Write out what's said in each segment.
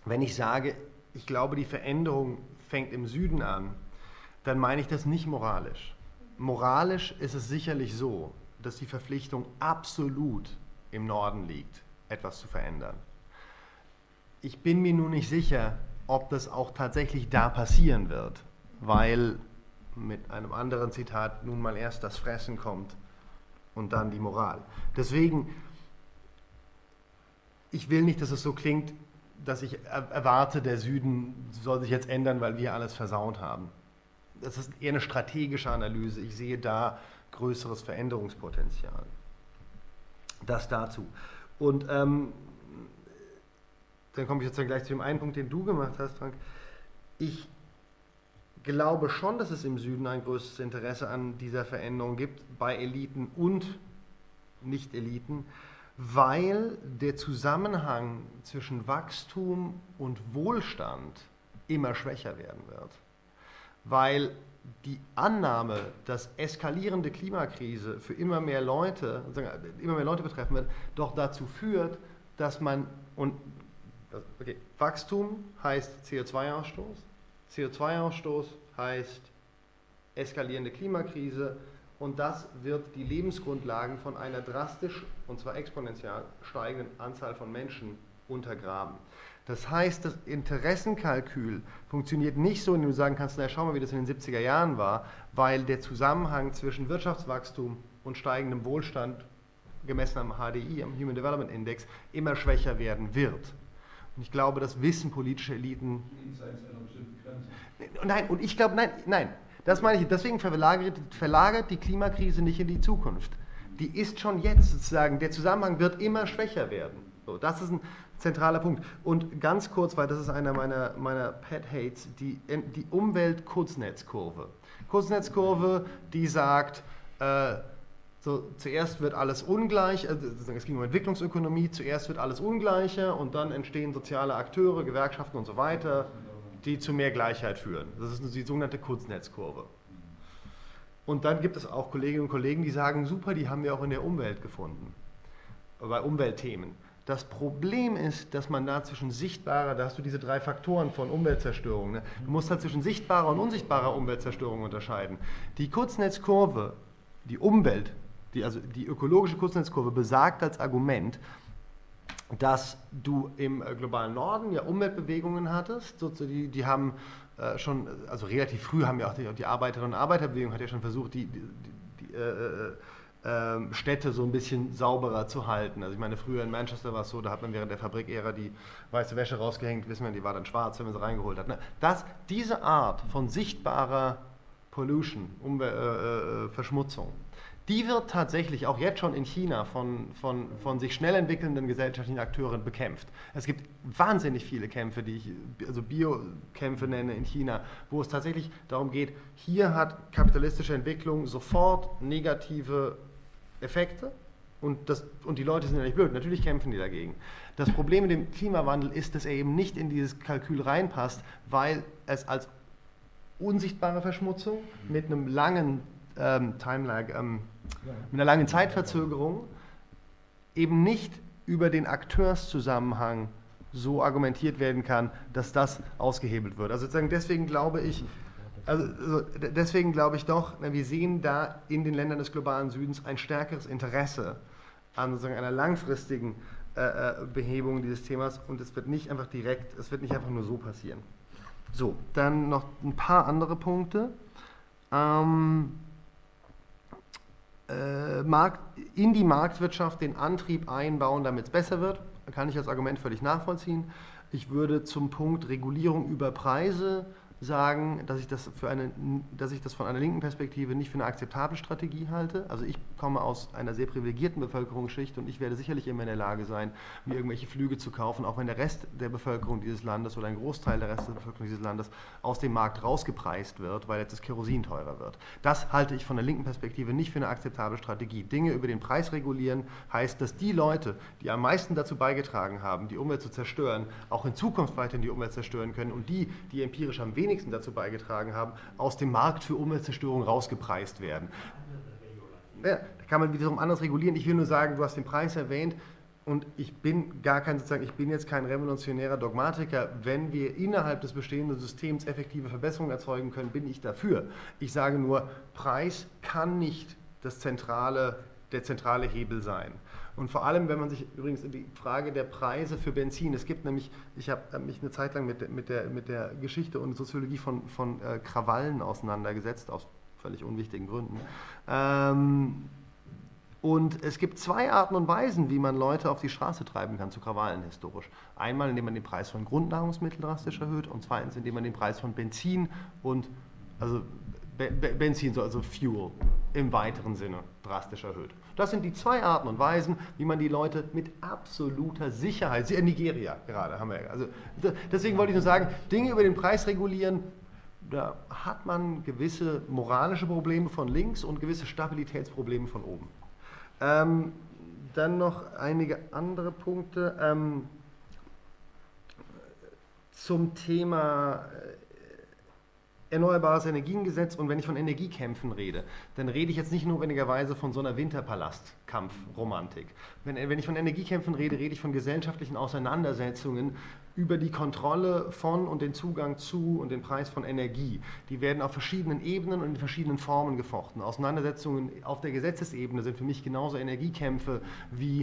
Wenn ich sage, ich glaube, die Veränderung fängt im Süden an, dann meine ich das nicht moralisch. Moralisch ist es sicherlich so, dass die Verpflichtung absolut im Norden liegt, etwas zu verändern. Ich bin mir nur nicht sicher, ob das auch tatsächlich da passieren wird, weil mit einem anderen Zitat nun mal erst das Fressen kommt und dann die Moral. Deswegen, ich will nicht, dass es so klingt, dass ich erwarte, der Süden soll sich jetzt ändern, weil wir alles versaut haben. Das ist eher eine strategische Analyse. Ich sehe da größeres Veränderungspotenzial. Das dazu. Und dann komme ich jetzt gleich zu dem einen Punkt, den du gemacht hast, Frank. Ich glaube schon, dass es im Süden ein größeres Interesse an dieser Veränderung gibt, bei Eliten und Nicht-Eliten, weil der Zusammenhang zwischen Wachstum und Wohlstand immer schwächer werden wird. Weil die Annahme, dass eskalierende Klimakrise für immer mehr Leute betreffen wird, doch dazu führt, dass man, Wachstum heißt CO2-Ausstoß, CO2-Ausstoß heißt eskalierende Klimakrise und das wird die Lebensgrundlagen von einer drastisch, und zwar exponentiell steigenden Anzahl von Menschen untergraben. Das heißt, das Interessenkalkül funktioniert nicht so, indem du sagen kannst, na, schau mal, wie das in den 70er Jahren war, weil der Zusammenhang zwischen Wirtschaftswachstum und steigendem Wohlstand, gemessen am HDI, am Human Development Index, immer schwächer werden wird. Und ich glaube, das wissen politische Eliten. Nein, und ich glaube, nein, das meine ich, deswegen verlagert die Klimakrise nicht in die Zukunft. Die ist schon jetzt sozusagen, der Zusammenhang wird immer schwächer werden. So, das ist ein zentraler Punkt. Und ganz kurz, weil das ist einer meiner Pet-Hates, die Umwelt-Kurznetzkurve. Kurznetzkurve, die sagt, zuerst wird alles ungleich, es ging um Entwicklungsökonomie, zuerst wird alles ungleicher und dann entstehen soziale Akteure, Gewerkschaften und so weiter, die zu mehr Gleichheit führen. Das ist die sogenannte Kurznetzkurve. Und dann gibt es auch Kolleginnen und Kollegen, die sagen, super, die haben wir auch in der Umwelt gefunden, bei Umweltthemen. Das Problem ist, dass man da zwischen sichtbarer, da hast du diese 3 Faktoren von Umweltzerstörung, ne? Du musst da zwischen sichtbarer und unsichtbarer Umweltzerstörung unterscheiden. Die Kurznetzkurve, die ökologische Kurznetzkurve besagt als Argument, dass du im globalen Norden ja Umweltbewegungen hattest, die haben schon, also relativ früh haben ja auch die Arbeiterinnen und Arbeiterbewegung hat ja schon versucht, die Städte so ein bisschen sauberer zu halten. Also ich meine, früher in Manchester war es so, da hat man während der Fabrikära die weiße Wäsche rausgehängt, wissen wir, die war dann schwarz, wenn man sie reingeholt hat. Diese Art von sichtbarer Pollution, Verschmutzung, die wird tatsächlich auch jetzt schon in China von sich schnell entwickelnden gesellschaftlichen Akteuren bekämpft. Es gibt wahnsinnig viele Kämpfe, die ich also Biokämpfe nenne in China, wo es tatsächlich darum geht, hier hat kapitalistische Entwicklung sofort negative Effekte und die Leute sind ja nicht blöd, natürlich kämpfen die dagegen. Das Problem mit dem Klimawandel ist, dass er eben nicht in dieses Kalkül reinpasst, weil es als unsichtbare Verschmutzung mit einem langen Timelag, mit einer langen Zeitverzögerung eben nicht über den Akteurszusammenhang so argumentiert werden kann, dass das ausgehebelt wird. Also sozusagen deswegen glaube ich doch, wir sehen da in den Ländern des globalen Südens ein stärkeres Interesse an sozusagen einer langfristigen Behebung dieses Themas und es wird nicht einfach nur so passieren. So, dann noch ein paar andere Punkte. In die Marktwirtschaft den Antrieb einbauen, damit es besser wird, kann ich als Argument völlig nachvollziehen. Ich würde zum Punkt Regulierung über Preise sagen, dass ich das von einer linken Perspektive nicht für eine akzeptable Strategie halte. Also ich komme aus einer sehr privilegierten Bevölkerungsschicht und ich werde sicherlich immer in der Lage sein, mir irgendwelche Flüge zu kaufen, auch wenn der Rest der Bevölkerung dieses Landes oder ein Großteil der Rest der Bevölkerung dieses Landes aus dem Markt rausgepreist wird, weil jetzt das Kerosin teurer wird. Das halte ich von der linken Perspektive nicht für eine akzeptable Strategie. Dinge über den Preis regulieren heißt, dass die Leute, die am meisten dazu beigetragen haben, die Umwelt zu zerstören, auch in Zukunft weiterhin die Umwelt zerstören können und die empirisch am wenigsten dazu beigetragen haben, aus dem Markt für Umweltzerstörung rausgepreist werden. Ja, da kann man wiederum anders regulieren. Ich will nur sagen, du hast den Preis erwähnt und ich bin ich bin jetzt kein revolutionärer Dogmatiker, wenn wir innerhalb des bestehenden Systems effektive Verbesserungen erzeugen können, bin ich dafür. Ich sage nur, Preis kann nicht der zentrale Hebel sein. Und vor allem, wenn man sich übrigens in die Frage der Preise für Benzin, es gibt nämlich, ich habe mich eine Zeit lang mit der Geschichte und Soziologie von Krawallen auseinandergesetzt, aus völlig unwichtigen Gründen. Und es gibt zwei Arten und Weisen, wie man Leute auf die Straße treiben kann zu Krawallen historisch. Einmal, indem man den Preis von Grundnahrungsmitteln drastisch erhöht und zweitens, indem man den Preis von Benzin und, also Benzin, also Fuel im weiteren Sinne drastisch erhöht. Das sind die zwei Arten und Weisen, wie man die Leute mit absoluter Sicherheit, Nigeria gerade haben wir, also deswegen wollte ich nur sagen, Dinge über den Preis regulieren, da hat man gewisse moralische Probleme von links und gewisse Stabilitätsprobleme von oben. Dann noch einige andere Punkte zum Thema Erneuerbares Energiengesetz, und wenn ich von Energiekämpfen rede, dann rede ich jetzt nicht notwendigerweise von so einer Winterpalast-Kampfromantik. Wenn ich von Energiekämpfen rede, rede ich von gesellschaftlichen Auseinandersetzungen über die Kontrolle von und den Zugang zu und den Preis von Energie. Die werden auf verschiedenen Ebenen und in verschiedenen Formen gefochten. Auseinandersetzungen auf der Gesetzesebene sind für mich genauso Energiekämpfe wie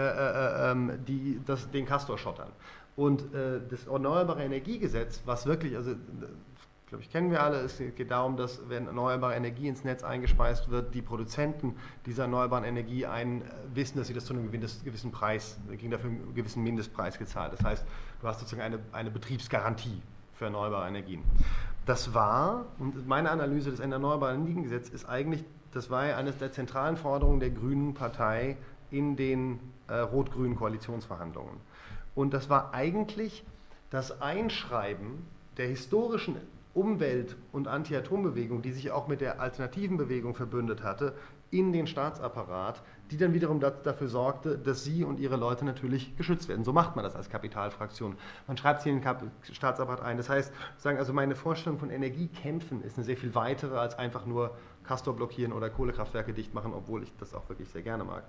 den Castor-Schottern. Und das Erneuerbare Energiegesetz, was wirklich, also glaube ich, kennen wir alle. Es geht darum, dass, wenn erneuerbare Energie ins Netz eingespeist wird, die Produzenten dieser erneuerbaren Energie wissen, dass sie das zu einem gewissen Preis, kriegen dafür einen gewissen Mindestpreis gezahlt. Das heißt, du hast sozusagen eine Betriebsgarantie für erneuerbare Energien. Das war, und meine Analyse des Erneuerbaren Energiengesetzes ist eigentlich, das war ja eine der zentralen Forderungen der Grünen Partei in den rot-grünen Koalitionsverhandlungen. Und das war eigentlich das Einschreiben der historischen Umwelt- und Anti-Atom-Bewegung, die sich auch mit der alternativen Bewegung verbündet hatte, in den Staatsapparat, die dann wiederum dafür sorgte, dass sie und ihre Leute natürlich geschützt werden. So macht man das als Kapitalfraktion. Man schreibt sie in den Staatsapparat ein. Das heißt, also meine Vorstellung von Energiekämpfen ist eine sehr viel weitere als einfach nur Castor blockieren oder Kohlekraftwerke dicht machen, obwohl ich das auch wirklich sehr gerne mag.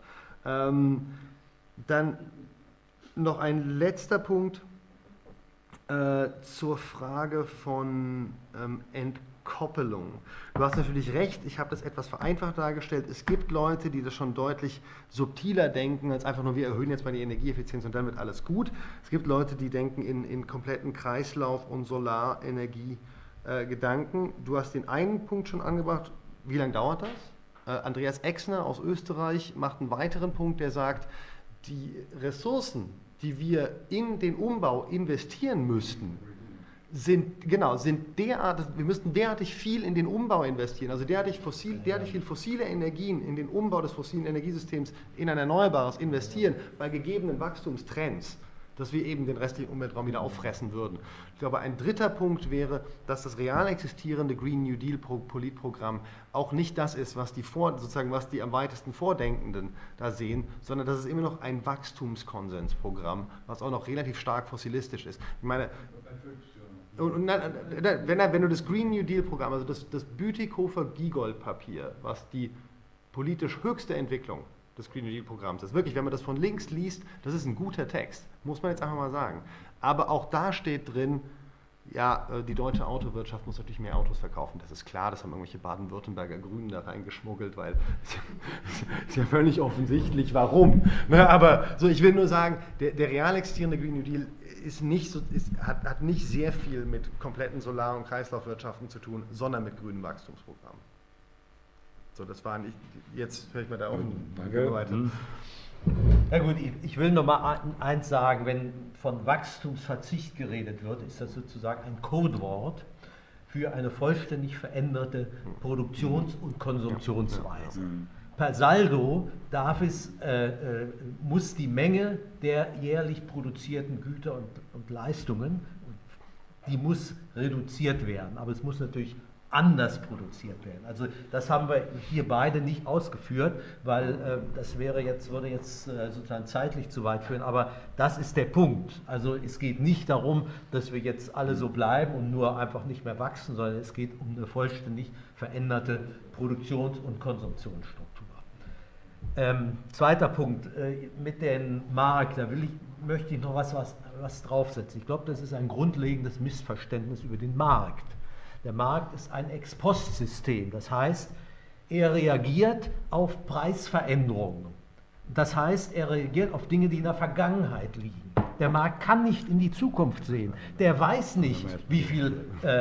Dann noch ein letzter Punkt zur Frage von Entkoppelung. Du hast natürlich recht, ich habe das etwas vereinfacht dargestellt. Es gibt Leute, die das schon deutlich subtiler denken, als einfach nur, wir erhöhen jetzt mal die Energieeffizienz und dann wird alles gut. Es gibt Leute, die denken in kompletten Kreislauf- und Solarenergie-Gedanken. Du hast den einen Punkt schon angebracht. Wie lange dauert das? Andreas Exner aus Österreich macht einen weiteren Punkt, der sagt, die Ressourcen, die wir in den Umbau investieren müssten, sind derartig, wir müssten derartig viel in den Umbau investieren, also derartig viel fossile Energien in den Umbau des fossilen Energiesystems in ein Erneuerbares investieren, bei gegebenen Wachstumstrends, dass wir eben den restlichen Umweltraum wieder auffressen würden. Ich glaube, ein dritter Punkt wäre, dass das real existierende Green New Deal Politprogramm auch nicht das ist, was die am weitesten Vordenkenden da sehen, sondern dass es immer noch ein Wachstumskonsensprogramm, was auch noch relativ stark fossilistisch ist. Ich meine, wenn du das Green New Deal Programm, also das Bütikofer-Giegold-Papier, was die politisch höchste Entwicklung des Green New Deal Programms ist. Wirklich, wenn man das von links liest, das ist ein guter Text, muss man jetzt einfach mal sagen. Aber auch da steht drin, ja, die deutsche Autowirtschaft muss natürlich mehr Autos verkaufen. Das ist klar, das haben irgendwelche Baden-Württemberger Grünen da reingeschmuggelt, weil ist ja völlig offensichtlich, warum. Aber so, ich will nur sagen, der real existierende Green New Deal hat nicht sehr viel mit kompletten Solar- und Kreislaufwirtschaften zu tun, sondern mit grünen Wachstumsprogrammen. So, das war nicht, jetzt höre ich mal da auf. Danke. Weiter. Na gut, ich will noch mal eins sagen, wenn von Wachstumsverzicht geredet wird, ist das sozusagen ein Codewort für eine vollständig veränderte Produktions- und Konsumptionsweise. Per Saldo muss die Menge der jährlich produzierten Güter und Leistungen, die muss reduziert werden, aber es muss natürlich anders produziert werden. Also das haben wir hier beide nicht ausgeführt, weil das würde jetzt sozusagen zeitlich zu weit führen, aber das ist der Punkt. Also es geht nicht darum, dass wir jetzt alle so bleiben und nur einfach nicht mehr wachsen, sondern es geht um eine vollständig veränderte Produktions- und Konsumptionsstruktur. Zweiter Punkt, mit dem Markt, möchte ich noch was draufsetzen. Ich glaube, das ist ein grundlegendes Missverständnis über den Markt. Der Markt ist ein Ex-Post-System, das heißt, er reagiert auf Preisveränderungen. Das heißt, er reagiert auf Dinge, die in der Vergangenheit liegen. Der Markt kann nicht in die Zukunft sehen. Der weiß nicht, wie viel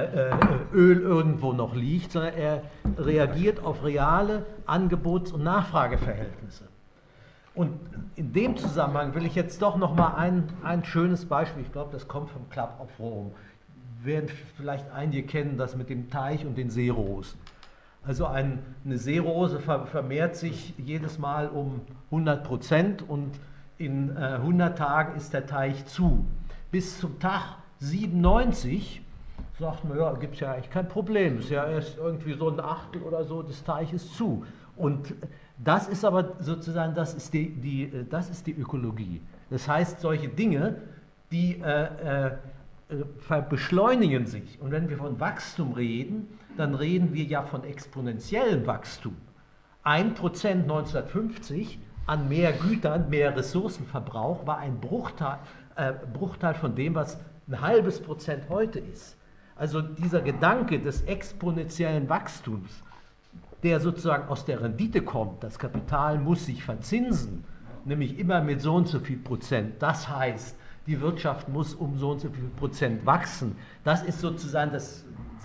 Öl irgendwo noch liegt, sondern er reagiert auf reale Angebots- und Nachfrageverhältnisse. Und in dem Zusammenhang will ich jetzt doch noch mal ein schönes Beispiel, ich glaube, das kommt vom Club of Rome. Werden vielleicht einige kennen das mit dem Teich und den Seerosen. Also eine Seerose vermehrt sich jedes Mal um 100% und in 100 Tagen ist der Teich zu. Bis zum Tag 97 sagt man, ja, gibt es ja eigentlich kein Problem. Es ist ja erst irgendwie so ein Achtel oder so des Teiches zu. Und das ist aber sozusagen, das ist die Ökologie. Das heißt, solche Dinge, die beschleunigen sich. Und wenn wir von Wachstum reden, dann reden wir ja von exponentiellem Wachstum. 1% 1950 an mehr Gütern, mehr Ressourcenverbrauch war ein Bruchteil von dem, was ein halbes Prozent heute ist. Also dieser Gedanke des exponentiellen Wachstums, der sozusagen aus der Rendite kommt, das Kapital muss sich verzinsen, nämlich immer mit so und so viel Prozent. Das heißt, die Wirtschaft muss um so und so viel Prozent wachsen. Das ist sozusagen, das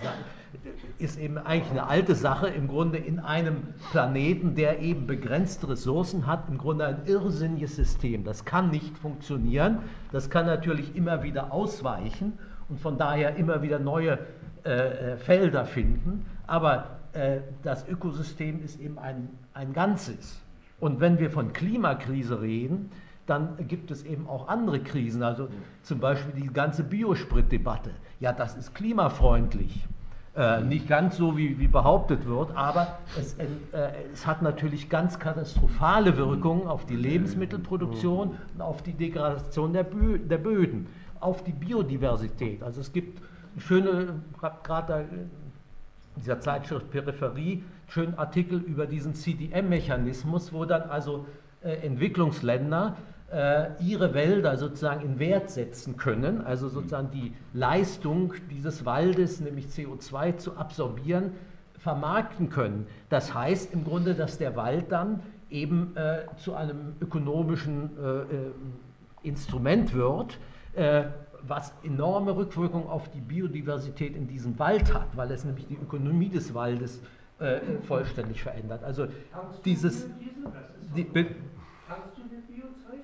ist eben eigentlich eine alte Sache, im Grunde in einem Planeten, der eben begrenzte Ressourcen hat, im Grunde ein irrsinniges System. Das kann nicht funktionieren, das kann natürlich immer wieder ausweichen und von daher immer wieder neue Felder finden, aber das Ökosystem ist eben ein Ganzes. Und wenn wir von Klimakrise reden, dann gibt es eben auch andere Krisen, also zum Beispiel die ganze Biospritdebatte. Ja, das ist klimafreundlich. Nicht ganz so, wie behauptet wird, aber es hat natürlich ganz katastrophale Wirkungen auf die Lebensmittelproduktion und auf die Degradation der Böden, auf die Biodiversität. Also es gibt eine schöne, gerade in dieser Zeitschrift Peripherie, einen schönen Artikel über diesen CDM-Mechanismus, wo dann also Entwicklungsländer ihre Wälder sozusagen in Wert setzen können, also sozusagen die Leistung dieses Waldes, nämlich CO2 zu absorbieren, vermarkten können. Das heißt im Grunde, dass der Wald dann eben zu einem ökonomischen Instrument wird, was enorme Rückwirkungen auf die Biodiversität in diesem Wald hat, weil es nämlich die Ökonomie des Waldes vollständig verändert. Also dieses... Kannst du den Biozeug?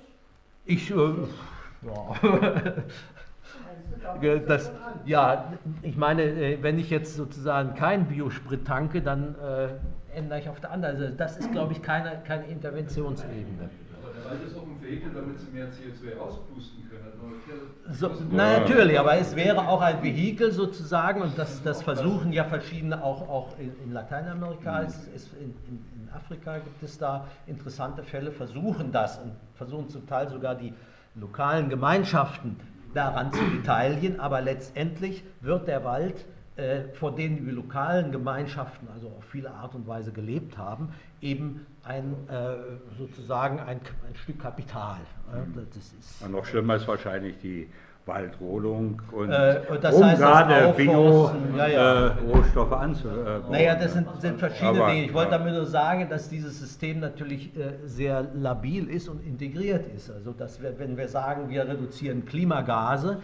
Ich meine, wenn ich jetzt sozusagen keinen Biosprit tanke, dann ändere ich auf der anderen Seite. Das ist, glaube ich, keine Interventionsebene. Aber der Wald ist auch ein Vehikel, damit sie mehr CO2 rauspusten können. Na, natürlich, aber es wäre auch ein Vehikel sozusagen, und das versuchen ja verschiedene, auch in Lateinamerika, in Afrika gibt es da interessante Fälle, versuchen das und versuchen zum Teil sogar die lokalen Gemeinschaften daran zu beteiligen, aber letztendlich wird der Wald, vor dem die lokalen Gemeinschaften also auf viele Art und Weise gelebt haben, eben sozusagen ein Stück Kapital. Das ist noch schlimmer ist wahrscheinlich die Waldrodung und das heißt, gerade Bio-Rohstoffe anzubauen. Naja, das sind verschiedene Dinge. Ich wollte damit nur sagen, dass dieses System natürlich sehr labil ist und integriert ist. Also, wenn wir sagen, wir reduzieren Klimagase,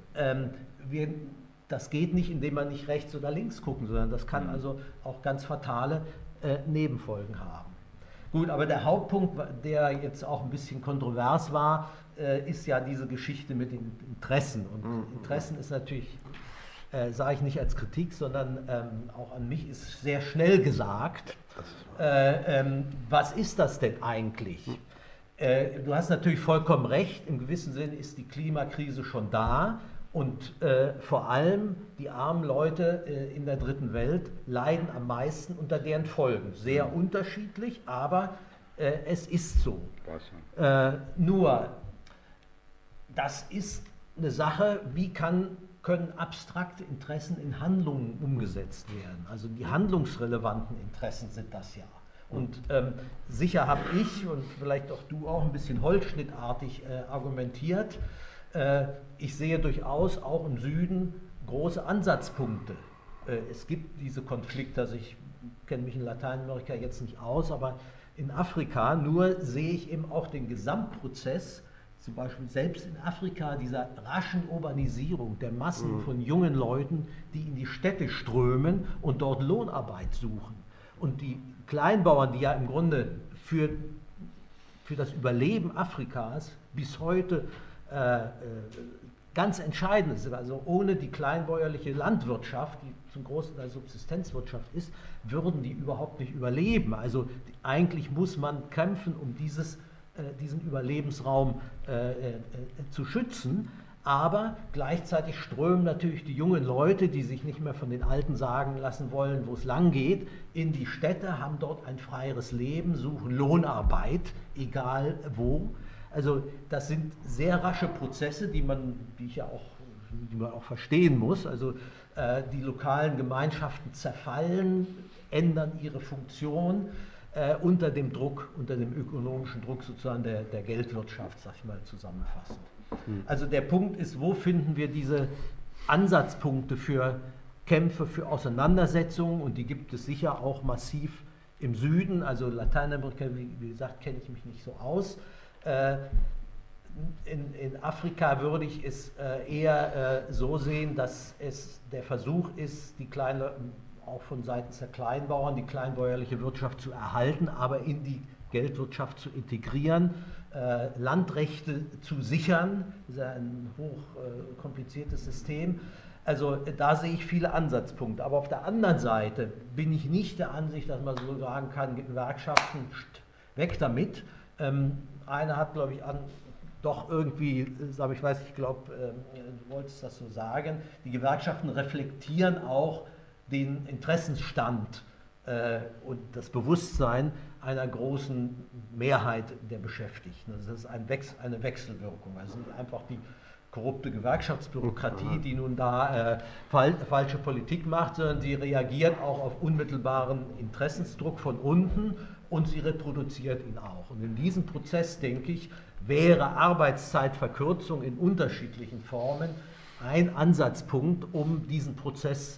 das geht nicht, indem man nicht rechts oder links gucken, sondern das kann also auch ganz fatale Nebenfolgen haben. Gut, aber der Hauptpunkt, der jetzt auch ein bisschen kontrovers war, ist ja diese Geschichte mit den Interessen. Und Interessen ist natürlich, sage ich nicht als Kritik, sondern auch an mich, ist sehr schnell gesagt. Was ist das denn eigentlich? Du hast natürlich vollkommen recht, im gewissen Sinne ist die Klimakrise schon da. Und vor allem die armen Leute in der dritten Welt leiden am meisten unter deren Folgen. Sehr unterschiedlich, aber es ist so. Nur, das ist eine Sache, wie können abstrakte Interessen in Handlungen umgesetzt werden. Also die handlungsrelevanten Interessen sind das ja. Und sicher habe ich und vielleicht auch du auch ein bisschen holzschnittartig argumentiert. Ich sehe durchaus auch im Süden große Ansatzpunkte. Es gibt diese Konflikte, also ich kenne mich in Lateinamerika jetzt nicht aus, aber in Afrika nur sehe ich eben auch den Gesamtprozess, zum Beispiel selbst in Afrika, dieser raschen Urbanisierung der Massen von jungen Leuten, die in die Städte strömen und dort Lohnarbeit suchen. Und die Kleinbauern, die ja im Grunde für das Überleben Afrikas bis heute ganz entscheidend ist, also ohne die kleinbäuerliche Landwirtschaft, die zum großen Teil Subsistenzwirtschaft ist, würden die überhaupt nicht überleben. Also eigentlich muss man kämpfen, um diesen Überlebensraum zu schützen, aber gleichzeitig strömen natürlich die jungen Leute, die sich nicht mehr von den Alten sagen lassen wollen, wo es lang geht, in die Städte, haben dort ein freieres Leben, suchen Lohnarbeit, egal wo. Also das sind sehr rasche Prozesse, die man auch verstehen muss. Also die lokalen Gemeinschaften zerfallen, ändern ihre Funktion unter dem Druck, unter dem ökonomischen Druck sozusagen der Geldwirtschaft, sag ich mal zusammenfassend. Also der Punkt ist, wo finden wir diese Ansatzpunkte für Kämpfe, für Auseinandersetzungen, und die gibt es sicher auch massiv im Süden. Also Lateinamerika, wie gesagt, kenne ich mich nicht so aus. In Afrika würde ich es eher so sehen, dass es der Versuch ist, auch von seitens der Kleinbauern, die kleinbäuerliche Wirtschaft zu erhalten, aber in die Geldwirtschaft zu integrieren, Landrechte zu sichern. Das ist ja ein hoch kompliziertes System. Also da sehe ich viele Ansatzpunkte. Aber auf der anderen Seite bin ich nicht der Ansicht, dass man so sagen kann, Gewerkschaften, weg damit. Einer hat, glaube ich, doch irgendwie, aber ich weiß, ich glaube, du wolltest das so sagen, die Gewerkschaften reflektieren auch den Interessensstand und das Bewusstsein einer großen Mehrheit der Beschäftigten. Also das ist eine Wechselwirkung. Also nicht einfach die korrupte Gewerkschaftsbürokratie, die nun da falsche Politik macht, sondern sie reagiert auch auf unmittelbaren Interessensdruck von unten und sie reproduziert ihn auch. Und in diesem Prozess, denke ich, wäre Arbeitszeitverkürzung in unterschiedlichen Formen ein Ansatzpunkt, um diesen Prozess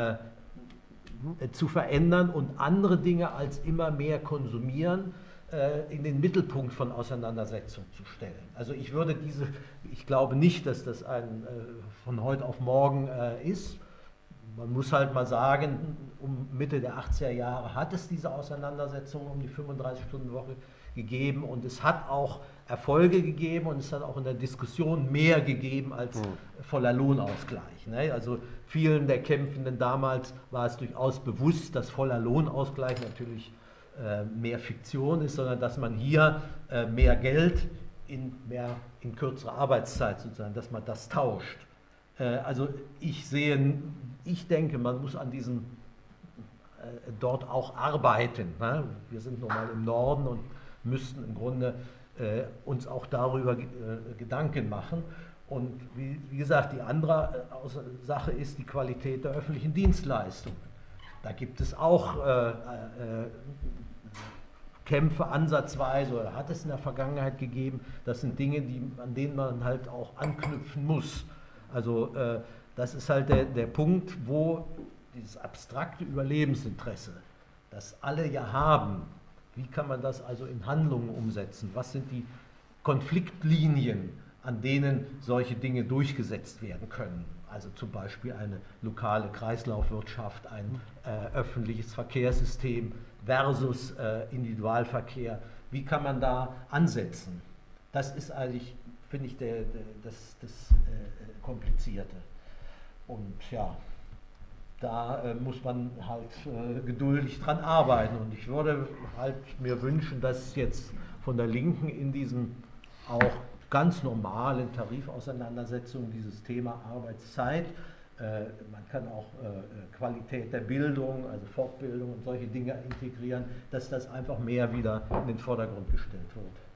zu verändern und andere Dinge als immer mehr konsumieren in den Mittelpunkt von Auseinandersetzung zu stellen. Also ich glaube nicht, dass das von heute auf morgen ist. Man muss halt mal sagen, um Mitte der 80er Jahre hat es diese Auseinandersetzung um die 35-Stunden-Woche gegeben und es hat auch Erfolge gegeben und es hat auch in der Diskussion mehr gegeben als voller Lohnausgleich. Ne? Also vielen der Kämpfenden damals war es durchaus bewusst, dass voller Lohnausgleich natürlich mehr Fiktion ist, sondern dass man hier mehr Geld in kürzere Arbeitszeit sozusagen, dass man das tauscht. Also ich denke, man muss an diesem dort auch arbeiten. Ne? Wir sind nun mal im Norden und müssten im Grunde uns auch darüber Gedanken machen. Und wie gesagt, die andere Sache ist die Qualität der öffentlichen Dienstleistungen. Da gibt es auch Kämpfe ansatzweise, oder hat es in der Vergangenheit gegeben. Das sind Dinge, an denen man halt auch anknüpfen muss. Also das ist halt der Punkt, wo dieses abstrakte Überlebensinteresse, das alle ja haben, wie kann man das also in Handlungen umsetzen? Was sind die Konfliktlinien, an denen solche Dinge durchgesetzt werden können? Also zum Beispiel eine lokale Kreislaufwirtschaft, ein öffentliches Verkehrssystem versus Individualverkehr. Wie kann man da ansetzen? Das ist eigentlich, finde ich, das Komplizierte. Und ja, da muss man halt geduldig dran arbeiten. Und ich würde halt mir wünschen, dass jetzt von der Linken in diesen auch ganz normalen Tarifauseinandersetzungen dieses Thema Arbeitszeit, man kann auch Qualität der Bildung, also Fortbildung und solche Dinge integrieren, dass das einfach mehr wieder in den Vordergrund gestellt wird.